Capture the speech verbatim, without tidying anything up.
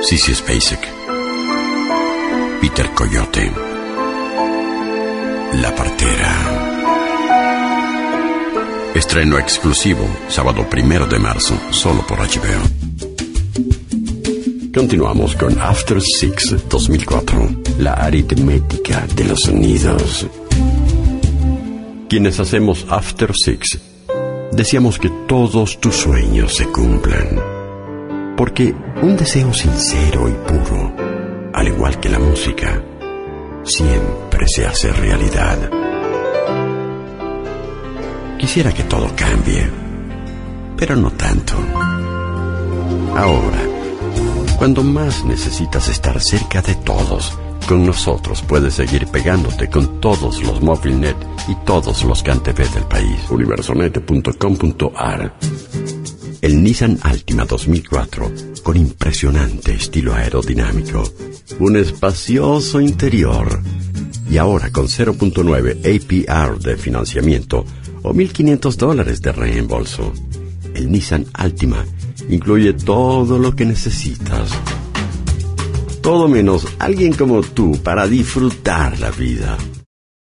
Sissy Spacek, Peter Coyote, La Partera. Estreno exclusivo, sábado primero de marzo, solo por H B O. Continuamos con After Six dos mil cuatro, la aritmética de los sonidos. Quienes hacemos After Six, deseamos que todos tus sueños se cumplan. Porque un deseo sincero y puro, al igual que la música, siempre se hace realidad. Quisiera que todo cambie, pero no tanto. Ahora, cuando más necesitas estar cerca de todos, con nosotros puedes seguir pegándote con todos los Movilnet y todos los CanTV del país. universonet punto com punto a r. El Nissan Altima dos mil cuatro, con impresionante estilo aerodinámico, un espacioso interior, y ahora con cero punto nueve A P R de financiamiento o mil quinientos dólares de reembolso. El Nissan Altima incluye todo lo que necesitas. Todo menos alguien como tú para disfrutar la vida.